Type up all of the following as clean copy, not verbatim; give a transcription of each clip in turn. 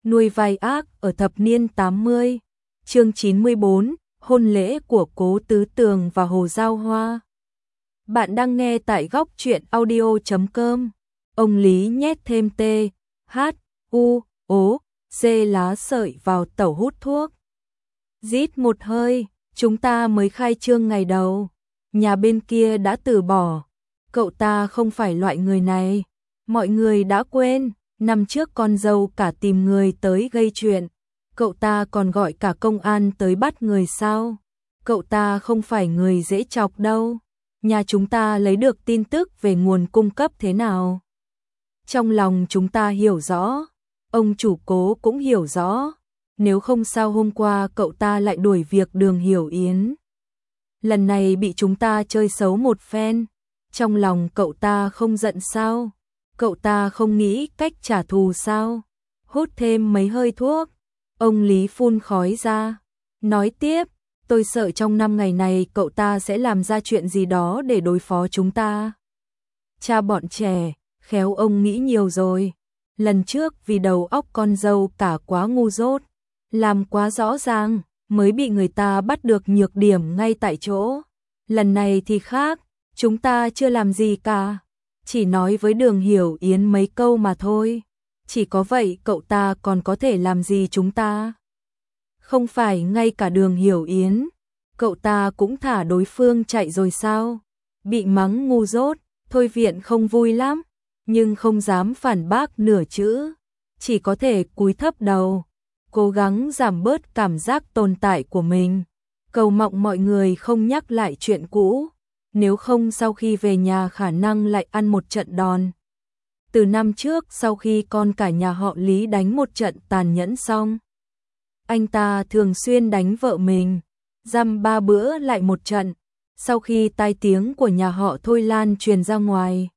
Nuôi vai ác ở thập niên 80, chương 94, hôn lễ của Cố Tứ Tường và Hồ Giao Hoa. Bạn đang nghe tại góc truyện audio.com. Ông Lý nhét thêm T, H, U, O, C lá sợi vào tẩu hút thuốc. Rít một hơi, chúng ta mới khai trương ngày đầu. Nhà bên kia đã từ bỏ. Cậu ta không phải loại người này. Mọi người đã quên, năm trước con dâu cả tìm người tới gây chuyện. Cậu ta còn gọi cả công an tới bắt người sao? Cậu ta không phải người dễ chọc đâu. Nhà chúng ta lấy được tin tức về nguồn cung cấp thế nào? Trong lòng chúng ta hiểu rõ, ông chủ Cố cũng hiểu rõ. Nếu không sao hôm qua cậu ta lại đuổi việc Đường Hiểu Yến. Lần này bị chúng ta chơi xấu một phen. Trong lòng cậu ta không giận sao? Cậu ta không nghĩ cách trả thù sao? Hút thêm mấy hơi thuốc. Ông Lý phun khói ra. Nói tiếp, tôi sợ trong 5 ngày này cậu ta sẽ làm ra chuyện gì đó để đối phó chúng ta. Cha bọn trẻ, khéo ông nghĩ nhiều rồi. Lần trước vì đầu óc con dâu cả quá ngu dốt, làm quá rõ ràng, mới bị người ta bắt được nhược điểm ngay tại chỗ. Lần này thì khác, chúng ta chưa làm gì cả. Chỉ nói với Đường Hiểu Yến mấy câu mà thôi. Chỉ có vậy cậu ta còn có thể làm gì chúng ta? Không phải ngay cả Đường Hiểu Yến, cậu ta cũng thả đối phương chạy rồi sao? Bị mắng ngu dốt, Thôi Viện không vui lắm, nhưng không dám phản bác nửa chữ. Chỉ có thể cúi thấp đầu, cố gắng giảm bớt cảm giác tồn tại của mình. Cầu mong mọi người không nhắc lại chuyện cũ. Nếu không sau khi về nhà khả năng lại ăn một trận đòn. Từ năm trước sau khi con cả nhà họ Lý đánh một trận tàn nhẫn xong, anh ta thường xuyên đánh vợ mình, dăm 3 bữa lại một trận. Sau khi tai tiếng của nhà họ Thôi lan truyền ra ngoài,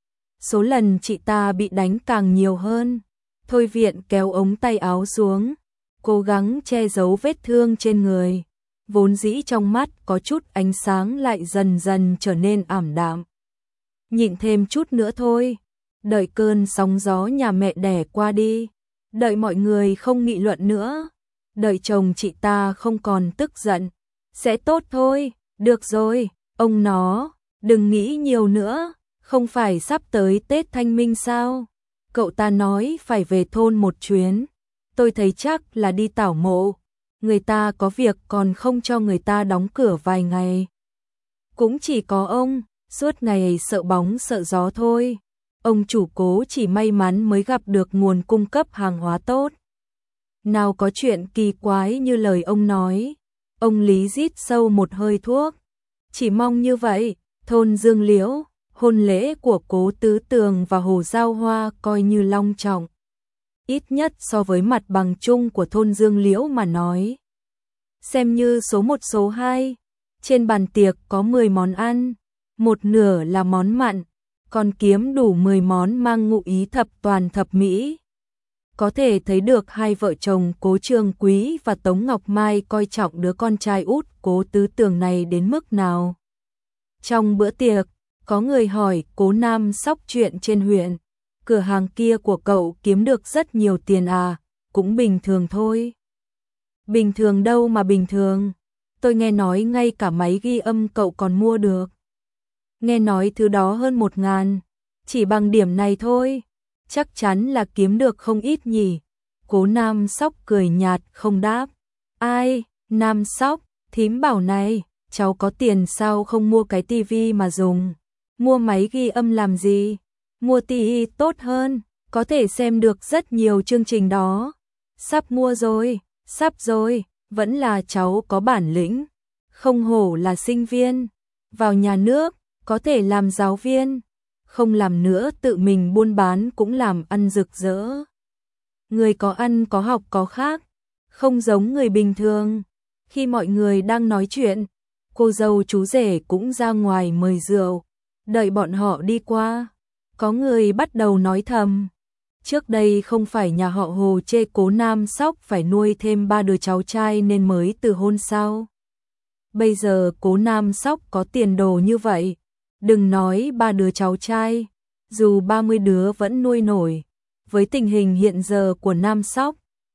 số lần chị ta bị đánh càng nhiều hơn. Thôi Viện kéo ống tay áo xuống, cố gắng che giấu vết thương trên người. Vốn dĩ trong mắt có chút ánh sáng lại dần dần trở nên ảm đạm. Nhịn thêm chút nữa thôi, đợi cơn sóng gió nhà mẹ đẻ qua đi, đợi mọi người không nghị luận nữa, đợi chồng chị ta không còn tức giận, sẽ tốt thôi. Được rồi, ông nó, đừng nghĩ nhiều nữa, không phải sắp tới Tết Thanh Minh sao? Cậu ta nói phải về thôn một chuyến, tôi thấy chắc là đi tảo mộ. Người ta có việc còn không cho người ta đóng cửa vài ngày. Cũng chỉ có ông, suốt ngày sợ bóng sợ gió thôi. Ông chủ Cố chỉ may mắn mới gặp được nguồn cung cấp hàng hóa tốt. Nào có chuyện kỳ quái như lời ông nói. Ông Lý rít sâu một hơi thuốc. Chỉ mong như vậy, thôn Dương Liễu, hôn lễ của Cố Tứ Tường và Hồ Giao Hoa coi như long trọng. Ít nhất so với mặt bằng chung của thôn Dương Liễu mà nói. Xem như số 1 số 2, trên bàn tiệc có 10 món ăn, một nửa là món mặn, còn kiếm đủ 10 món mang ngụ ý thập toàn thập mỹ. Có thể thấy được hai vợ chồng Cố Trường Quý và Tống Ngọc Mai coi trọng đứa con trai út Cố Tứ Tường này đến mức nào. Trong bữa tiệc, có người hỏi Cố Nam Sóc chuyện trên huyện. Cửa hàng kia của cậu kiếm được rất nhiều tiền à? Cũng bình thường thôi. Bình thường đâu mà bình thường. Tôi nghe nói ngay cả máy ghi âm cậu còn mua được. Nghe nói thứ đó hơn 1.000. Chỉ bằng điểm này thôi, chắc chắn là kiếm được không ít nhỉ. Cố Nam Sóc cười nhạt không đáp. Ai, Nam Sóc, thím bảo này, cháu có tiền sao không mua cái tivi mà dùng. Mua máy ghi âm làm gì? Mua tivi tốt hơn, có thể xem được rất nhiều chương trình đó. Sắp mua rồi, sắp rồi, vẫn là cháu có bản lĩnh. Không hổ là sinh viên, vào nhà nước, có thể làm giáo viên. Không làm nữa tự mình buôn bán cũng làm ăn rực rỡ. Người có ăn có học có khác, không giống người bình thường. Khi mọi người đang nói chuyện, cô dâu chú rể cũng ra ngoài mời rượu. Đợi bọn họ đi qua, có người bắt đầu nói thầm. Trước đây không phải nhà họ Hồ chê Cố Nam Sóc phải nuôi thêm 3 đứa cháu trai nên mới từ hôn sao? Bây giờ Cố Nam Sóc có tiền đồ như vậy, đừng nói 3 đứa cháu trai, dù 30 đứa vẫn nuôi nổi. Với tình hình hiện giờ của Nam Sóc,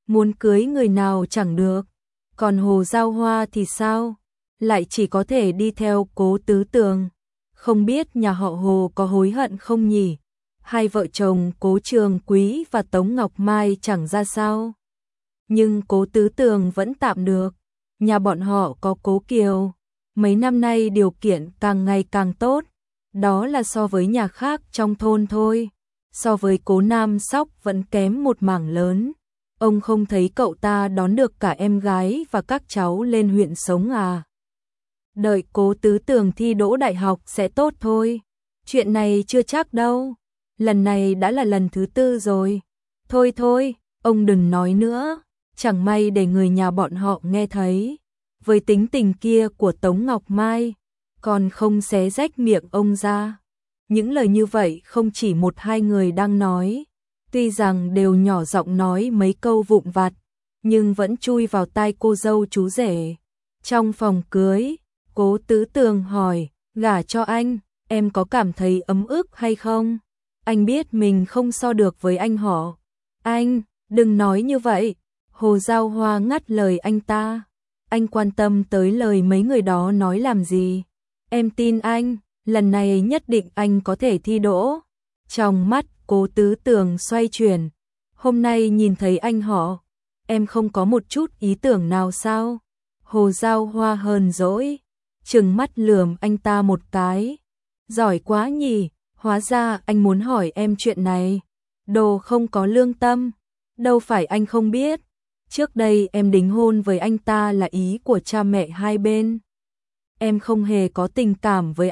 muốn cưới người nào chẳng được. Còn Hồ Giao Hoa thì sao? Lại chỉ có thể đi theo Cố Tứ Tường. Không biết nhà họ Hồ có hối hận không nhỉ? Hai vợ chồng Cố Trường Quý và Tống Ngọc Mai chẳng ra sao. Nhưng Cố Tứ Tường vẫn tạm được. Nhà bọn họ có Cố Kiều. Mấy năm nay điều kiện càng ngày càng tốt. Đó là so với nhà khác trong thôn thôi. So với Cố Nam Sóc vẫn kém một mảng lớn. Ông không thấy cậu ta đón được cả em gái và các cháu lên huyện sống à? Đợi Cố Tứ Tường thi đỗ đại học sẽ tốt thôi. Chuyện này chưa chắc đâu. Lần này đã là lần thứ 4 rồi. Thôi thôi, ông đừng nói nữa. Chẳng may để người nhà bọn họ nghe thấy. Với tính tình kia của Tống Ngọc Mai, còn không xé rách miệng ông ra. Những lời như vậy không chỉ một hai người đang nói. Tuy rằng đều nhỏ giọng nói mấy câu vụn vặt, nhưng vẫn chui vào tai cô dâu chú rể. Trong phòng cưới, Cố Tứ Tường hỏi, gả cho anh, em có cảm thấy ấm ức hay không? Anh biết mình không so được với anh họ. Anh, đừng nói như vậy. Hồ Giao Hoa ngắt lời anh ta. Anh quan tâm tới lời mấy người đó nói làm gì? Em tin anh, lần này nhất định anh có thể thi đỗ. Trong mắt Cố Tứ Tường xoay chuyển. Hôm nay nhìn thấy anh họ, em không có một chút ý tưởng nào sao? Hồ Giao Hoa hờn dỗi, trừng mắt lườm anh ta một cái. Giỏi quá nhỉ, hóa ra anh muốn hỏi em chuyện này. Đồ không có lương tâm, đâu phải anh không biết. Trước đây em đính hôn với anh ta là ý của cha mẹ hai bên. Em không hề có tình cảm với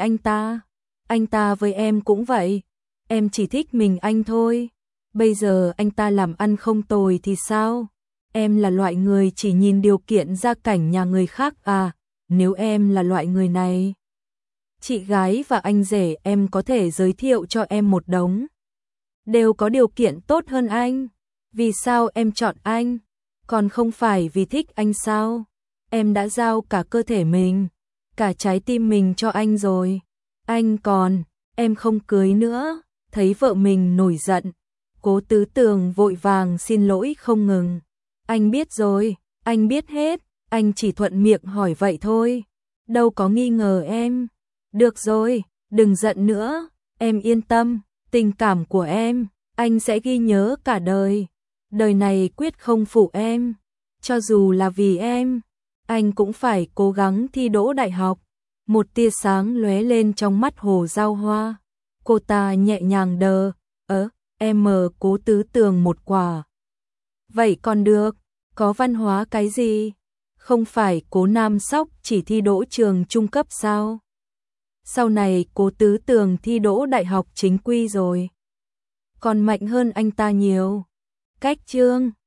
anh ta với em cũng vậy. Em chỉ thích mình anh thôi. Bây giờ anh ta làm ăn không tồi thì sao? Em là loại người chỉ nhìn điều kiện gia cảnh nhà người khác à? Nếu em là loại người này, chị gái và anh rể em có thể giới thiệu cho em một đống. Đều có điều kiện tốt hơn anh. Vì sao em chọn anh? Còn không phải vì thích anh sao? Em đã giao cả cơ thể mình, cả trái tim mình cho anh rồi. Anh còn, em không cưới nữa. Thấy vợ mình nổi giận, Cố Tứ Tường vội vàng xin lỗi không ngừng. Anh biết rồi, anh biết hết, anh chỉ thuận miệng hỏi vậy thôi. Đâu có nghi ngờ em. Được rồi, đừng giận nữa, em yên tâm, tình cảm của em, anh sẽ ghi nhớ cả đời. Đời này quyết không phụ em, cho dù là vì em, anh cũng phải cố gắng thi đỗ đại học. Một tia sáng lóe lên trong mắt Hồ Giao Hoa. Cô ta nhẹ nhàng đờ, em mờ Cố Tứ Tường một quả. Vậy còn được, có văn hóa cái gì? Không phải Cố Nam Sóc chỉ thi đỗ trường trung cấp sao? Sau này Cố Tứ Tường thi đỗ đại học chính quy rồi. Còn mạnh hơn anh ta nhiều. Cách chương